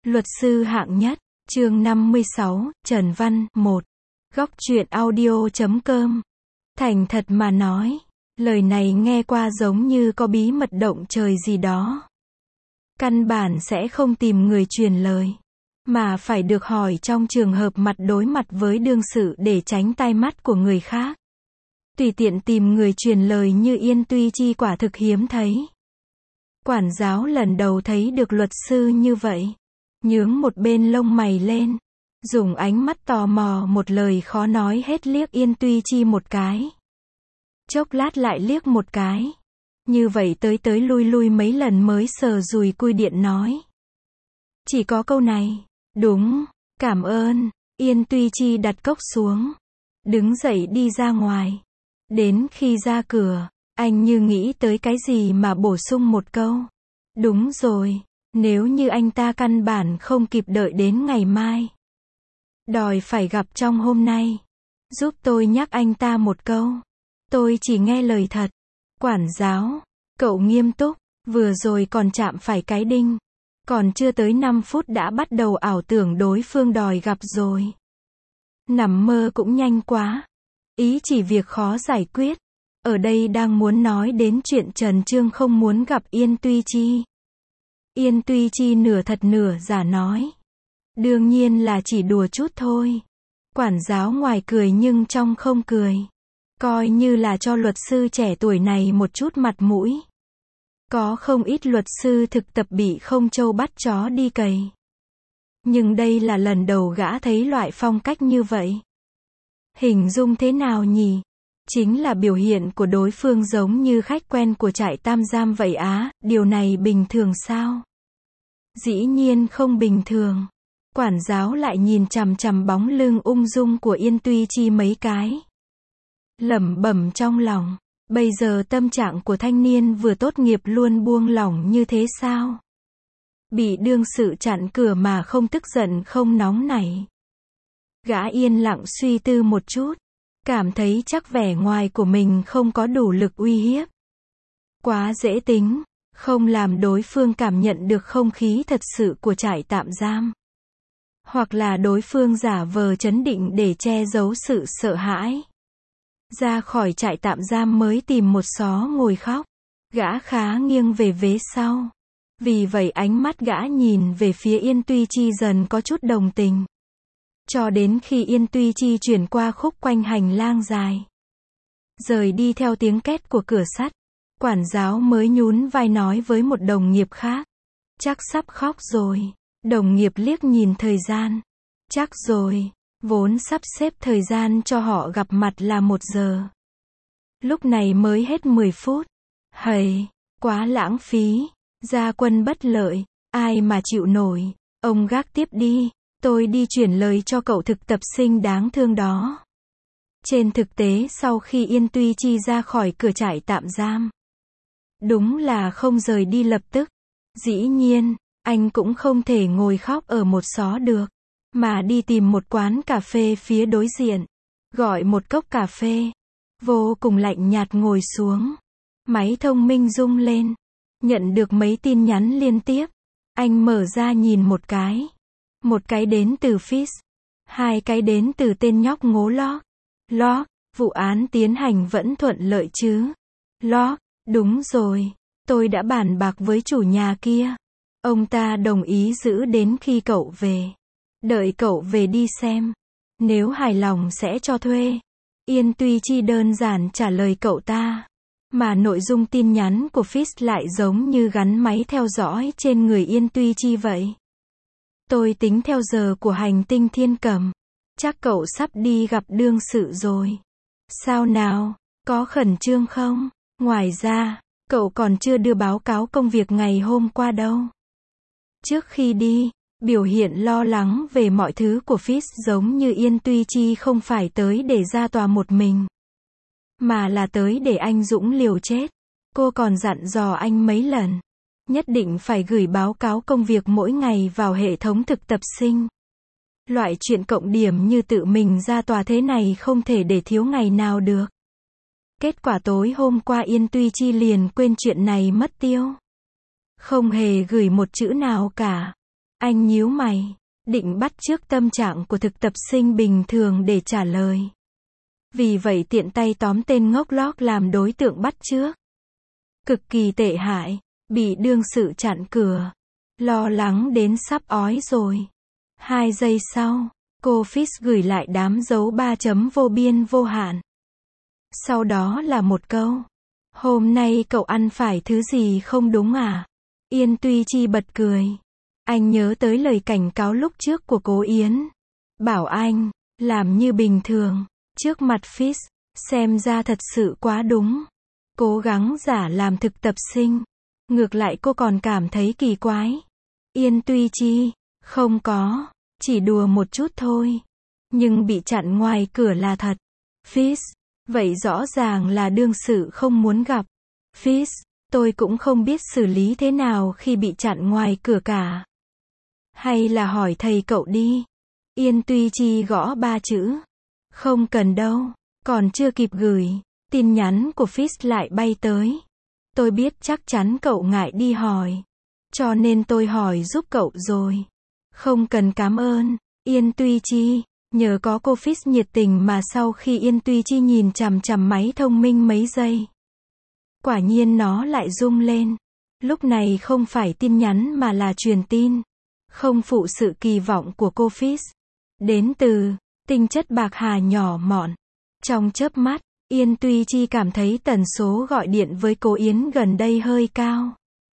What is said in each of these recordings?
Luật sư hạng nhất, chương 56, Trần Văn, 1. Góc truyện audio.com. Thành thật mà nói, lời này nghe qua giống như có bí mật động trời gì đó. Căn bản sẽ không tìm người truyền lời, mà phải được hỏi trong trường hợp mặt đối mặt với đương sự để tránh tai mắt của người khác. Tùy tiện tìm người truyền lời như Yên Tuy Chi quả thực hiếm thấy. Quản giáo lần đầu thấy được luật sư như vậy, nhướng một bên lông mày lên, dùng ánh mắt tò mò một lời khó nói hết liếc Yên Tuy Chi một cái. Chốc lát lại liếc một cái. Như vậy tới lui lui mấy lần mới sờ dùi cui điện nói. Chỉ có câu này. Đúng, cảm ơn. Yên Tuy Chi đặt cốc xuống, đứng dậy đi ra ngoài. Đến khi ra cửa, anh như nghĩ tới cái gì mà bổ sung một câu. Đúng rồi, nếu như anh ta căn bản không kịp đợi đến ngày mai, đòi phải gặp trong hôm nay, giúp tôi nhắc anh ta một câu. Tôi chỉ nghe lời thật. Quản giáo, cậu nghiêm túc, vừa rồi còn chạm phải cái đinh. Còn chưa tới 5 phút đã bắt đầu ảo tưởng đối phương đòi gặp rồi. Nằm mơ cũng nhanh quá. Ý chỉ việc khó giải quyết. Ở đây đang muốn nói đến chuyện Trần Trương không muốn gặp Yên Tuy Chi. Yên Tuy Chi nửa thật nửa giả nói. Đương nhiên là chỉ đùa chút thôi. Quản giáo ngoài cười nhưng trong không cười. Coi như là cho luật sư trẻ tuổi này một chút mặt mũi. Có không ít luật sư thực tập bị không trâu bắt chó đi cày. Nhưng đây là lần đầu gã thấy loại phong cách như vậy. Hình dung thế nào nhỉ? Chính là biểu hiện của đối phương giống như khách quen của trại tạm giam vậy á, điều này bình thường sao? Dĩ nhiên không bình thường. Quản giáo lại nhìn chằm chằm bóng lưng ung dung của Yên Tuy Chi mấy cái. Lẩm bẩm trong lòng, bây giờ tâm trạng của thanh niên vừa tốt nghiệp luôn buông lỏng như thế sao? Bị đương sự chặn cửa mà không tức giận không nóng nảy. Gã yên lặng suy tư một chút, cảm thấy chắc vẻ ngoài của mình không có đủ lực uy hiếp. Quá dễ tính, không làm đối phương cảm nhận được không khí thật sự của trại tạm giam. Hoặc là đối phương giả vờ trấn định để che giấu sự sợ hãi. Ra khỏi trại tạm giam mới tìm một xó ngồi khóc. Gã khá nghiêng về vế sau. Vì vậy ánh mắt gã nhìn về phía Yên Tuy Chi dần có chút đồng tình. Cho đến khi Yên Tuy Chi chuyển qua khúc quanh hành lang dài, rời đi theo tiếng két của cửa sắt, quản giáo mới nhún vai nói với một đồng nghiệp khác. Chắc sắp khóc rồi. Đồng nghiệp liếc nhìn thời gian. Chắc rồi. Vốn sắp xếp thời gian cho họ gặp mặt là 1 giờ. Lúc này mới hết 10 phút. Hầy, quá lãng phí. Gia quân bất lợi. Ai mà chịu nổi. Ông gác tiếp đi. Tôi đi chuyển lời cho cậu thực tập sinh đáng thương đó. Trên thực tế sau khi Yên Tuy Chi ra khỏi cửa trại tạm giam, đúng là không rời đi lập tức. Dĩ nhiên, anh cũng không thể ngồi khóc ở một xó được, mà đi tìm một quán cà phê phía đối diện, gọi một cốc cà phê, vô cùng lạnh nhạt ngồi xuống. Máy thông minh rung lên, nhận được mấy tin nhắn liên tiếp. Anh mở ra nhìn một cái. Một cái đến từ Fizz, 2 cái đến từ tên nhóc ngố Locke. Locke, vụ án tiến hành vẫn thuận lợi chứ? Locke, đúng rồi, tôi đã bàn bạc với chủ nhà kia. Ông ta đồng ý giữ đến khi cậu về. Đợi cậu về đi xem. Nếu hài lòng sẽ cho thuê. Yên Tuy Chi đơn giản trả lời cậu ta. Mà nội dung tin nhắn của Fizz lại giống như gắn máy theo dõi trên người Yên Tuy Chi vậy. Tôi tính theo giờ của hành tinh thiên cầm. Chắc cậu sắp đi gặp đương sự rồi. Sao nào, có khẩn trương không? Ngoài ra, cậu còn chưa đưa báo cáo công việc ngày hôm qua đâu. Trước khi đi, biểu hiện lo lắng về mọi thứ của Fizz giống như Yên Tuy Chi không phải tới để ra tòa một mình, mà là tới để anh dũng liều chết. Cô còn dặn dò anh mấy lần, nhất định phải gửi báo cáo công việc mỗi ngày vào hệ thống thực tập sinh. Loại chuyện cộng điểm như tự mình ra tòa thế này không thể để thiếu ngày nào được. Kết quả tối hôm qua Yên Tuy Chi liền quên chuyện này mất tiêu. Không hề gửi một chữ nào cả. Anh nhíu mày, định bắt chước tâm trạng của thực tập sinh bình thường để trả lời. Vì vậy tiện tay tóm tên ngốc lóc làm đối tượng bắt chước. Cực kỳ tệ hại, bị đương sự chặn cửa. Lo lắng đến sắp ói rồi. 2 giây sau, cô Fitz gửi lại đám dấu 3 chấm vô biên vô hạn. Sau đó là một câu. Hôm nay cậu ăn phải thứ gì không đúng à? Yên Tuy Chi bật cười. Anh nhớ tới lời cảnh cáo lúc trước của cô Yến. Bảo anh, làm như bình thường. Trước mặt Fitz, xem ra thật sự quá đúng. Cố gắng giả làm thực tập sinh. Ngược lại cô còn cảm thấy kỳ quái. Yên Tuy Chi, không có, chỉ đùa một chút thôi. Nhưng bị chặn ngoài cửa là thật. Fitz, vậy rõ ràng là đương sự không muốn gặp. Fitz, tôi cũng không biết xử lý thế nào khi bị chặn ngoài cửa cả. Hay là hỏi thầy cậu đi. Yên Tuy Chi gõ 3 chữ. Không cần đâu, còn chưa kịp gửi, tin nhắn của Fitz lại bay tới. Tôi biết chắc chắn cậu ngại đi hỏi. Cho nên tôi hỏi giúp cậu rồi. Không cần cảm ơn, Yên Tuy Chi. Nhờ có cô Fitz nhiệt tình mà sau khi Yên Tuy Chi nhìn chằm chằm máy thông minh mấy giây. Quả nhiên nó lại rung lên. Lúc này không phải tin nhắn mà là truyền tin. Không phụ sự kỳ vọng của cô Fitz. Đến từ tinh chất bạc hà nhỏ mọn. Trong chớp mắt, Yên Tuy Chi cảm thấy tần số gọi điện với cô Yến gần đây hơi cao.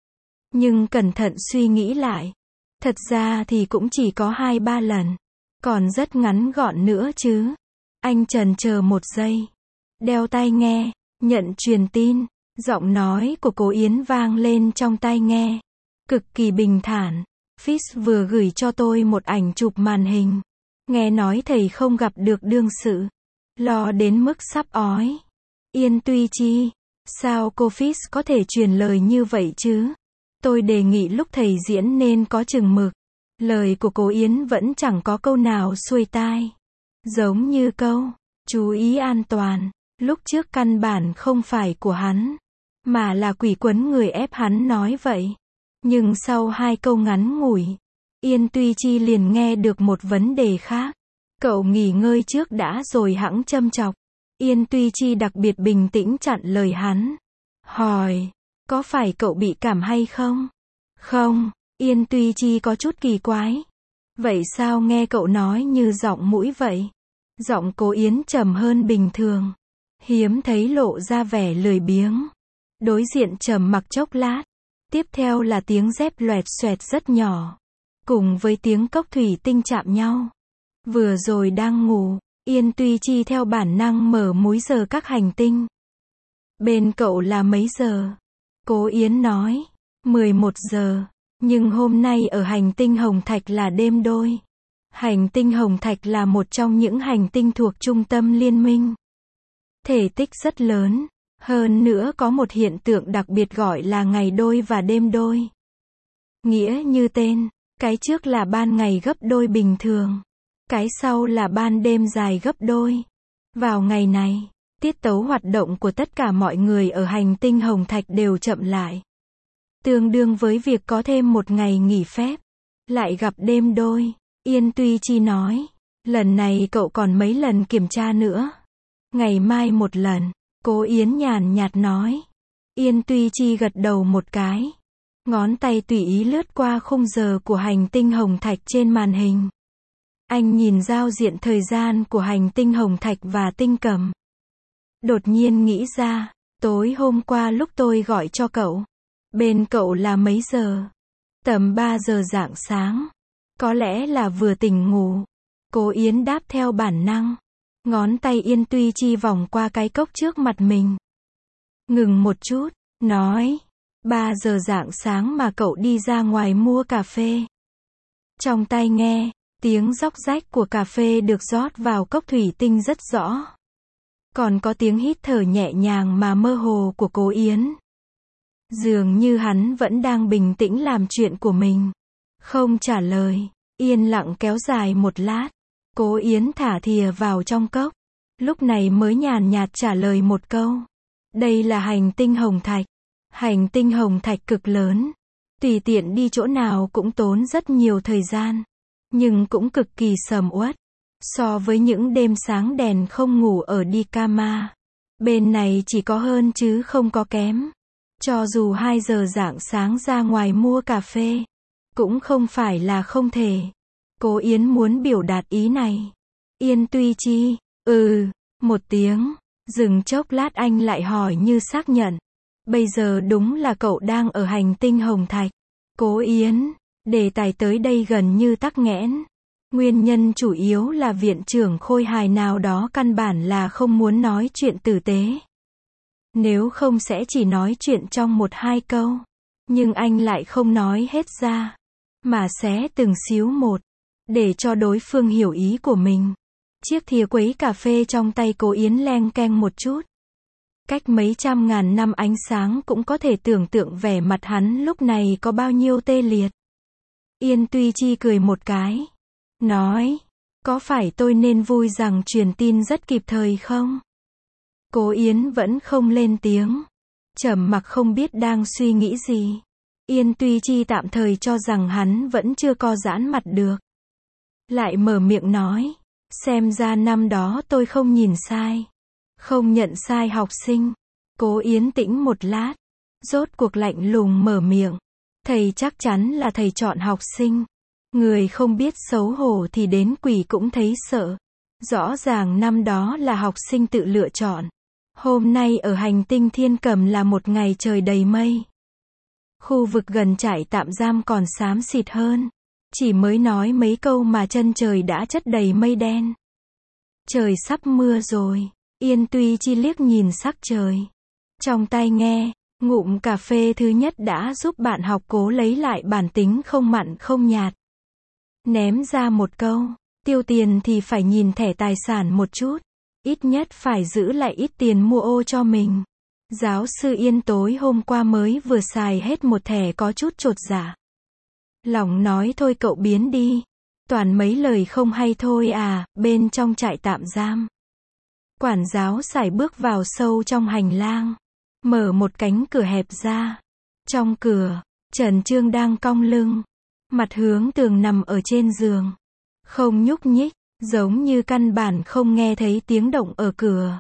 Nhưng cẩn thận suy nghĩ lại. Thật ra thì cũng chỉ có 2-3 lần. Còn rất ngắn gọn nữa chứ. Anh chần chờ 1 giây. Đeo tai nghe, nhận truyền tin. Giọng nói của cô Yến vang lên trong tai nghe. Cực kỳ bình thản. Fitz vừa gửi cho tôi một ảnh chụp màn hình. Nghe nói thầy không gặp được đương sự. Lo đến mức sắp ói. Yên Tuy Chi. Sao cô Fitz có thể truyền lời như vậy chứ? Tôi đề nghị lúc thầy diễn nên có chừng mực. Lời của cô Yến vẫn chẳng có câu nào xuôi tai. Giống như câu, chú ý an toàn. Lúc trước căn bản không phải của hắn. Mà là quỷ quấn người ép hắn nói vậy. Nhưng sau 2 câu ngắn ngủi, Yên Tuy Chi liền nghe được một vấn đề khác. Cậu nghỉ ngơi trước đã rồi hẵng châm chọc. Yên Tuy Chi đặc biệt bình tĩnh chặn lời hắn. Hỏi, có phải cậu bị cảm hay không? Không, Yên Tuy Chi có chút kỳ quái. Vậy sao nghe cậu nói như giọng mũi vậy? Giọng cô Yến trầm hơn bình thường. Hiếm thấy lộ ra vẻ lười biếng. Đối diện trầm mặc chốc lát. Tiếp theo là tiếng dép loẹt xoẹt rất nhỏ. Cùng với tiếng cốc thủy tinh chạm nhau. Vừa rồi đang ngủ, Yên Tuy Chi theo bản năng mở múi giờ các hành tinh. Bên cậu là mấy giờ? Cố Yến nói, 11 giờ. Nhưng hôm nay ở hành tinh Hồng Thạch là đêm đôi. Hành tinh Hồng Thạch là một trong những hành tinh thuộc trung tâm liên minh. Thể tích rất lớn. Hơn nữa có một hiện tượng đặc biệt gọi là ngày đôi và đêm đôi. Nghĩa như tên, cái trước là ban ngày gấp đôi bình thường. Cái sau là ban đêm dài gấp đôi. Vào ngày này, tiết tấu hoạt động của tất cả mọi người ở hành tinh Hồng Thạch đều chậm lại. Tương đương với việc có thêm một ngày nghỉ phép. Lại gặp đêm đôi. Yên Tuy Chi nói. Lần này cậu còn mấy lần kiểm tra nữa? Ngày mai một lần. Cố Yến nhàn nhạt nói. Yên Tuy Chi gật đầu một cái. Ngón tay tùy ý lướt qua khung giờ của hành tinh Hồng Thạch trên màn hình. Anh nhìn giao diện thời gian của hành tinh Hồng Thạch và tinh cầm. Đột nhiên nghĩ ra, tối hôm qua lúc tôi gọi cho cậu. Bên cậu là mấy giờ? Tầm 3 giờ rạng sáng. Có lẽ là vừa tỉnh ngủ. Cố Yến đáp theo bản năng. Ngón tay Yên Tuy Chi vòng qua cái cốc trước mặt mình. Ngừng một chút, nói. 3 giờ rạng sáng mà cậu đi ra ngoài mua cà phê. Trong tai nghe, tiếng róc rách của cà phê được rót vào cốc thủy tinh rất rõ. Còn có tiếng hít thở nhẹ nhàng mà mơ hồ của Cố Yến. Dường như hắn vẫn đang bình tĩnh làm chuyện của mình. Không trả lời, yên lặng kéo dài một lát. Cố Yến thả thìa vào trong cốc. Lúc này mới nhàn nhạt trả lời một câu. Đây là hành tinh Hồng Thạch. Hành tinh Hồng Thạch cực lớn. Tùy tiện đi chỗ nào cũng tốn rất nhiều thời gian, nhưng cũng cực kỳ sầm uất. So với những đêm sáng đèn không ngủ ở Dikama, bên này chỉ có hơn chứ không có kém. Cho dù 2 giờ rạng sáng ra ngoài mua cà phê, cũng không phải là không thể. Cố Yến muốn biểu đạt ý này. Yên Tuy Chi, một tiếng, dừng chốc lát anh lại hỏi như xác nhận. Bây giờ đúng là cậu đang ở hành tinh Hồng Thạch. Cố Yến, đề tài tới đây gần như tắc nghẽn. Nguyên nhân chủ yếu là viện trưởng Khôi Hài nào đó căn bản là không muốn nói chuyện tử tế. Nếu không sẽ chỉ nói chuyện trong 1-2 câu. Nhưng anh lại không nói hết ra, mà xé từng xíu một, để cho đối phương hiểu ý của mình. Chiếc thìa quấy cà phê trong tay Cố Yến leng keng một chút. Cách mấy trăm ngàn năm ánh sáng cũng có thể tưởng tượng vẻ mặt hắn lúc này có bao nhiêu tê liệt. Yên Tuy Chi cười một cái, nói, có phải tôi nên vui rằng truyền tin rất kịp thời không? Cố Yến vẫn không lên tiếng, trầm mặc không biết đang suy nghĩ gì. Yên Tuy Chi tạm thời cho rằng hắn vẫn chưa co giãn mặt được. Lại mở miệng nói, xem ra năm đó tôi không nhìn sai, không nhận sai học sinh. Cố Yến tĩnh một lát, rốt cuộc lạnh lùng mở miệng, thầy chắc chắn là thầy chọn học sinh. Người không biết xấu hổ thì đến quỷ cũng thấy sợ. Rõ ràng năm đó là học sinh tự lựa chọn. Hôm nay ở hành tinh Thiên Cầm là một ngày trời đầy mây. Khu vực gần trại tạm giam còn xám xịt hơn. Chỉ mới nói mấy câu mà chân trời đã chất đầy mây đen. Trời sắp mưa rồi. Yên Tuy Chi liếc nhìn sắc trời. Trong tai nghe, ngụm cà phê thứ nhất đã giúp bạn học Cố lấy lại bản tính không mặn không nhạt. Ném ra một câu, tiêu tiền thì phải nhìn thẻ tài sản một chút. Ít nhất phải giữ lại ít tiền mua ô cho mình. Giáo sư Yên tối hôm qua mới vừa xài hết một thẻ có chút chột dạ. Lòng nói thôi cậu biến đi. Toàn mấy lời không hay thôi à, bên trong trại tạm giam. Quản giáo sải bước vào sâu trong hành lang. Mở một cánh cửa hẹp ra. Trong cửa, Trần Chương đang cong lưng. Mặt hướng tường nằm ở trên giường. Không nhúc nhích, giống như căn bản không nghe thấy tiếng động ở cửa.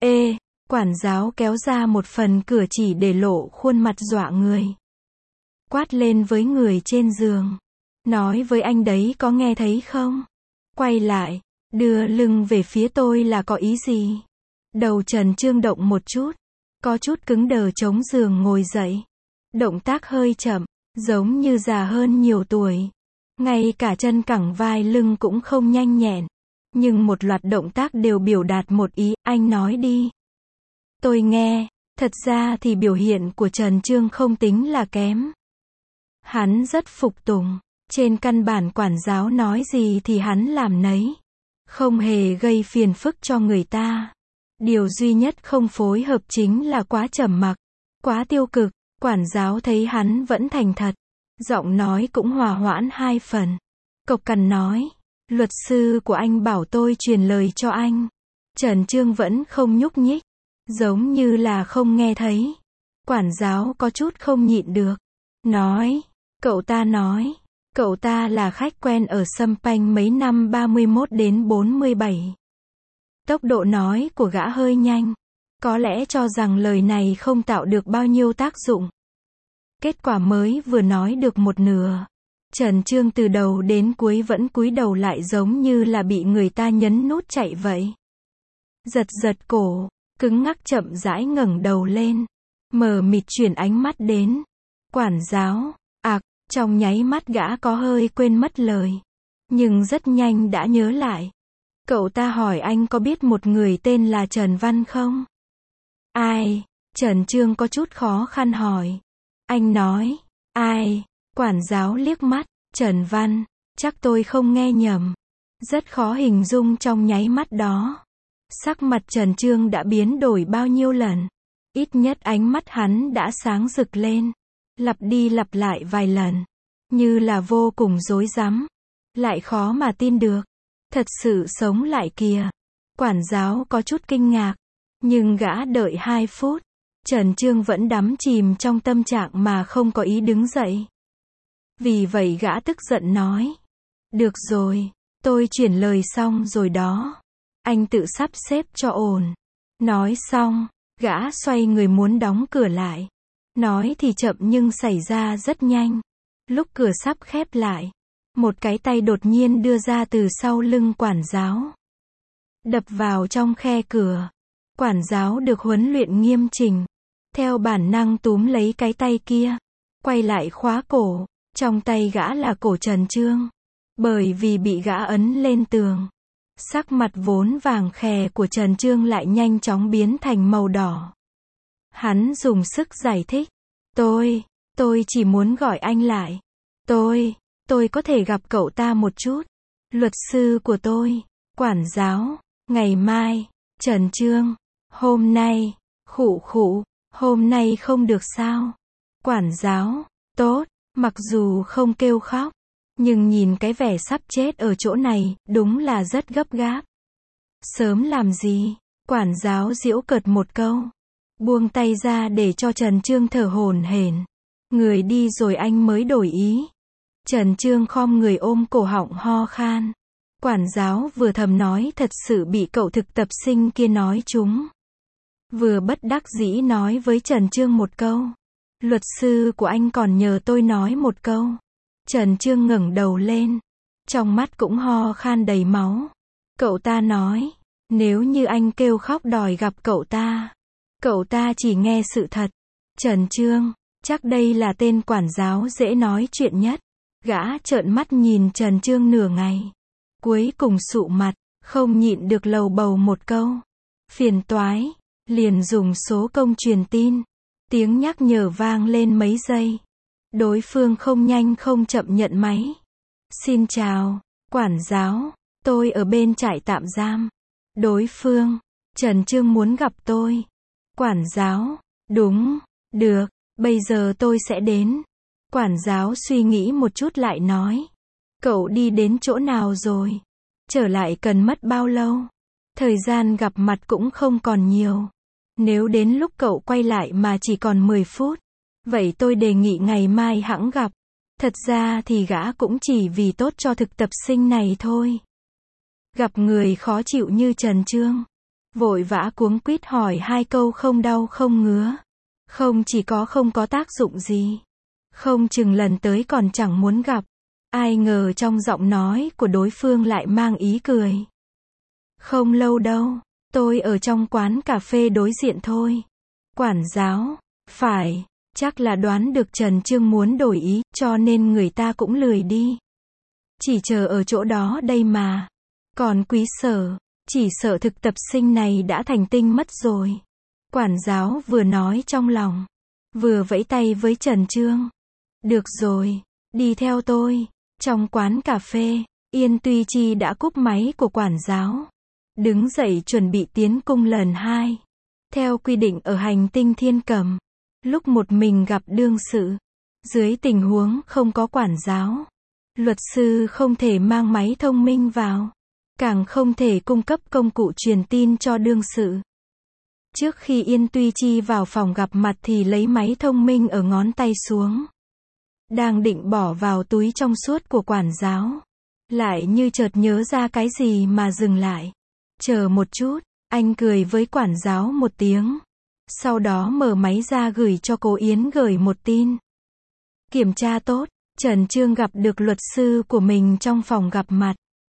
Quản giáo kéo ra một phần cửa chỉ để lộ khuôn mặt dọa người. Quát lên với người trên giường. Nói với anh đấy có nghe thấy không? Quay lại, đưa lưng về phía tôi là có ý gì? Đầu Trần Chương động một chút. Có chút cứng đờ chống giường ngồi dậy. Động tác hơi chậm, giống như già hơn nhiều tuổi. Ngay cả chân cẳng vai lưng cũng không nhanh nhẹn. Nhưng một loạt động tác đều biểu đạt một ý, anh nói đi. Tôi nghe, thật ra thì biểu hiện của Trần Chương không tính là kém. Hắn rất phục tùng, trên căn bản quản giáo nói gì thì hắn làm nấy. Không hề gây phiền phức cho người ta. Điều duy nhất không phối hợp chính là quá trầm mặc, quá tiêu cực. Quản giáo thấy hắn vẫn thành thật, giọng nói cũng hòa hoãn 2 phần. Cộc cằn nói, luật sư của anh bảo tôi truyền lời cho anh. Trần Chương vẫn không nhúc nhích, giống như là không nghe thấy. Quản giáo có chút không nhịn được, nói, cậu ta là khách quen ở Sâm Panh mấy năm 31 đến 47. Tốc độ nói của gã hơi nhanh. Có lẽ cho rằng lời này không tạo được bao nhiêu tác dụng. Kết quả mới vừa nói được một nửa. Trần Chương từ đầu đến cuối vẫn cúi đầu lại giống như là bị người ta nhấn nút chạy vậy. Giật giật cổ, cứng ngắc chậm rãi ngẩng đầu lên. Mờ mịt chuyển ánh mắt đến. Quản giáo, trong nháy mắt gã có hơi quên mất lời. Nhưng rất nhanh đã nhớ lại. Cậu ta hỏi anh có biết một người tên là Trần Văn không? Ai? Trần Chương có chút khó khăn hỏi. Anh nói, ai? Quản giáo liếc mắt, Trần Văn, chắc tôi không nghe nhầm. Rất khó hình dung trong nháy mắt đó. Sắc mặt Trần Chương đã biến đổi bao nhiêu lần. Ít nhất ánh mắt hắn đã sáng rực lên. Lặp đi lặp lại vài lần. Như là vô cùng rối rắm. Lại khó mà tin được. Thật sự sống lại kìa. Quản giáo có chút kinh ngạc. Nhưng gã đợi 2 phút. Trần Chương vẫn đắm chìm trong tâm trạng mà không có ý đứng dậy. Vì vậy gã tức giận nói. Được rồi, tôi chuyển lời xong rồi đó. Anh tự sắp xếp cho ổn. Nói xong, gã xoay người muốn đóng cửa lại. Nói thì chậm nhưng xảy ra rất nhanh. Lúc cửa sắp khép lại, một cái tay đột nhiên đưa ra từ sau lưng quản giáo. Đập vào trong khe cửa. Quản giáo được huấn luyện nghiêm chỉnh. Theo bản năng túm lấy cái tay kia. Quay lại khóa cổ. Trong tay gã là cổ Trần Chương. Bởi vì bị gã ấn lên tường. Sắc mặt vốn vàng khè của Trần Chương lại nhanh chóng biến thành màu đỏ. Hắn dùng sức giải thích. Tôi chỉ muốn gọi anh lại. Tôi có thể gặp cậu ta một chút. Luật sư của tôi. Quản giáo. Ngày mai. Trần Chương. Hôm nay. Khụ. Hôm nay không được sao? Quản giáo. Tốt. Mặc dù không kêu khóc. Nhưng nhìn cái vẻ sắp chết ở chỗ này, đúng là rất gấp gáp. Sớm làm gì? Quản giáo giễu cợt một câu. Buông tay ra để cho Trần Chương thở hổn hển. Người đi rồi anh mới đổi ý. Trần Chương khom người ôm cổ họng ho khan. Quản giáo vừa thầm nói thật sự bị cậu thực tập sinh kia nói trúng. Vừa bất đắc dĩ nói với Trần Chương một câu. Luật sư của anh còn nhờ tôi nói một câu. Trần Chương ngẩng đầu lên. Trong mắt cũng ho khan đầy máu. Cậu ta nói. Nếu như anh kêu khóc đòi gặp cậu ta chỉ nghe sự thật. Trần Chương. Chắc đây là tên quản giáo dễ nói chuyện nhất. Gã trợn mắt nhìn Trần Chương nửa ngày. Cuối cùng sụ mặt. Không nhịn được lầu bầu một câu. Phiền toái. Liền dùng số công truyền tin. Tiếng nhắc nhở vang lên mấy giây. Đối phương không nhanh không chậm nhận máy. Xin chào, quản giáo, tôi ở bên trại tạm giam. Đối phương, Trần Chương muốn gặp tôi. Quản giáo, đúng, được, bây giờ tôi sẽ đến. Quản giáo suy nghĩ một chút lại nói. Cậu đi đến chỗ nào rồi? Trở lại cần mất bao lâu? Thời gian gặp mặt cũng không còn nhiều. Nếu đến lúc cậu quay lại mà chỉ còn 10 phút. Vậy tôi đề nghị ngày mai hẵng gặp. Thật ra thì gã cũng chỉ vì tốt cho thực tập sinh này thôi. Gặp người khó chịu như Trần Chương. Vội vã cuống quýt hỏi 2 câu không đau không ngứa. Không chỉ có không có tác dụng gì. Không chừng lần tới còn chẳng muốn gặp. Ai ngờ trong giọng nói của đối phương lại mang ý cười. Không lâu đâu. Tôi ở trong quán cà phê đối diện thôi. Quản giáo. Phải. Chắc là đoán được Trần Chương muốn đổi ý, cho nên người ta cũng lười đi. Chỉ chờ ở chỗ đó đây mà. Còn Quý Sở, chỉ sợ thực tập sinh này đã thành tinh mất rồi. Quản giáo vừa nói trong lòng, vừa vẫy tay với Trần Chương. Được rồi, đi theo tôi. Trong quán cà phê, Yên Tuy Chi đã cúp máy của quản giáo. Đứng dậy chuẩn bị tiến cung lần 2. Theo quy định ở hành tinh Thiên Cầm. Lúc một mình gặp đương sự, dưới tình huống không có quản giáo, luật sư không thể mang máy thông minh vào, càng không thể cung cấp công cụ truyền tin cho đương sự. Trước khi Yên Tuy Chi vào phòng gặp mặt thì lấy máy thông minh ở ngón tay xuống. Đang định bỏ vào túi trong suốt của quản giáo. Lại như chợt nhớ ra cái gì mà dừng lại. Chờ một chút, anh cười với quản giáo một tiếng. Sau đó mở máy ra gửi cho cô Yến gửi một tin. Kiểm tra tốt, Trần Chương gặp được luật sư của mình trong phòng gặp mặt.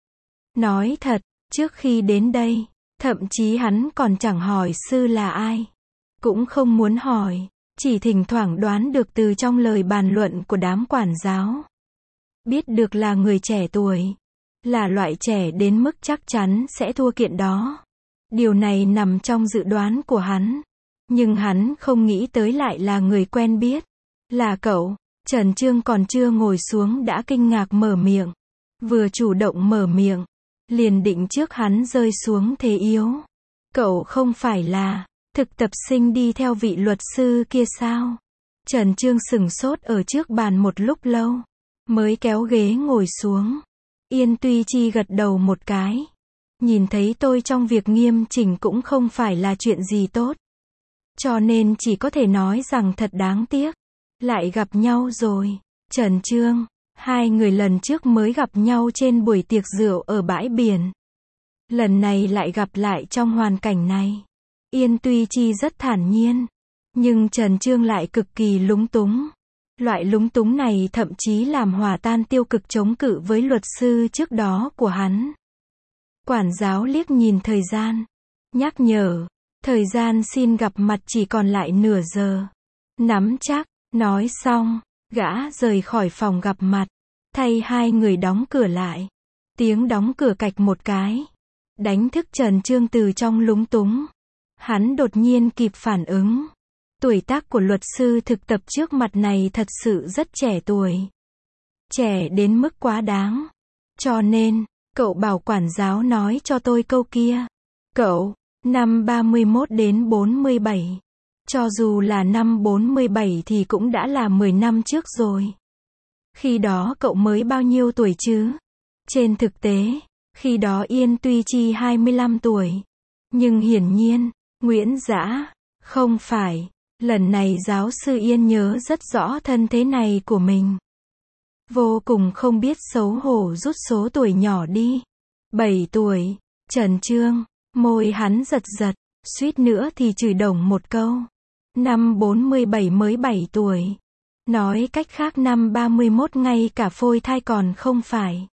Nói thật, trước khi đến đây, thậm chí hắn còn chẳng hỏi sư là ai. Cũng không muốn hỏi, chỉ thỉnh thoảng đoán được từ trong lời bàn luận của đám quản giáo. Biết được là người trẻ tuổi, là loại trẻ đến mức chắc chắn sẽ thua kiện đó. Điều này nằm trong dự đoán của hắn. Nhưng hắn không nghĩ tới lại là người quen biết. Là cậu. Trần Chương còn chưa ngồi xuống đã kinh ngạc mở miệng. Vừa chủ động mở miệng, liền định trước hắn rơi xuống thế yếu. Cậu không phải là thực tập sinh đi theo vị luật sư kia sao? Trần Chương sững sốt ở trước bàn một lúc lâu, mới kéo ghế ngồi xuống. Yên Tuy Chi gật đầu một cái. Nhìn thấy tôi trong việc nghiêm chỉnh cũng không phải là chuyện gì tốt. Cho nên chỉ có thể nói rằng thật đáng tiếc. Lại gặp nhau rồi. Trần Chương, Hai người lần trước mới gặp nhau trên buổi tiệc rượu ở bãi biển. Lần này lại gặp lại trong hoàn cảnh này. Yên Tuy Chi rất thản nhiên, nhưng Trần Chương lại cực kỳ lúng túng. Loại lúng túng này thậm chí làm hòa tan tiêu cực chống cự với luật sư trước đó của hắn. Quản giáo liếc nhìn thời gian, nhắc nhở, thời gian xin gặp mặt chỉ còn lại nửa giờ. Nắm chắc, nói xong, gã rời khỏi phòng gặp mặt, thay hai người đóng cửa lại. Tiếng đóng cửa cạch một cái, đánh thức Trần Chương từ trong lúng túng. Hắn đột nhiên kịp phản ứng. Tuổi tác của luật sư thực tập trước mặt này thật sự rất trẻ tuổi. Trẻ đến mức quá đáng. Cho nên, cậu bảo quản giáo nói cho tôi câu kia. Cậu, năm 31 đến 47. Cho dù là năm 47 thì cũng đã là 10 năm trước rồi. Khi đó cậu mới bao nhiêu tuổi chứ? Trên thực tế, khi đó Yên Tuy Chi 25 tuổi. Nhưng hiển nhiên, Nguyễn Dã, không phải. Lần này giáo sư Yên nhớ rất rõ thân thế này của mình. Vô cùng không biết xấu hổ rút số tuổi nhỏ đi. 7 tuổi, Trần Chương, môi hắn giật giật, suýt nữa thì chửi đồng một câu. Năm 47 mới 7 tuổi. Nói cách khác năm 31 ngay cả phôi thai còn không phải.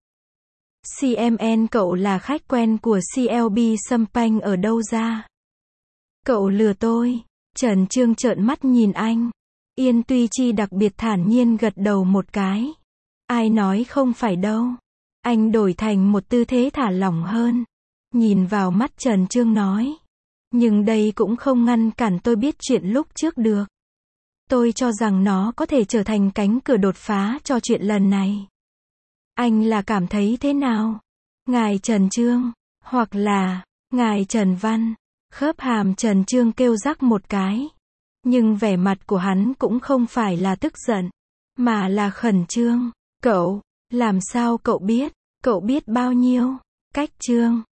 CMN cậu là khách quen của CLB Sampanh ở đâu ra? Cậu lừa tôi. Trần Chương trợn mắt nhìn anh. Yên Tuy Chi đặc biệt thản nhiên gật đầu một cái. Ai nói không phải đâu. Anh đổi thành một tư thế thả lỏng hơn. Nhìn vào mắt Trần Chương nói. Nhưng đây cũng không ngăn cản tôi biết chuyện lúc trước được. Tôi cho rằng nó có thể trở thành cánh cửa đột phá cho chuyện lần này. Anh là cảm thấy thế nào? Ngài Trần Chương, hoặc là, ngài Trần Văn. Khớp hàm Trần Chương kêu rắc một cái. Nhưng vẻ mặt của hắn cũng không phải là tức giận, mà là khẩn trương. Cậu, làm sao cậu biết? Cậu biết bao nhiêu? Cách Chương.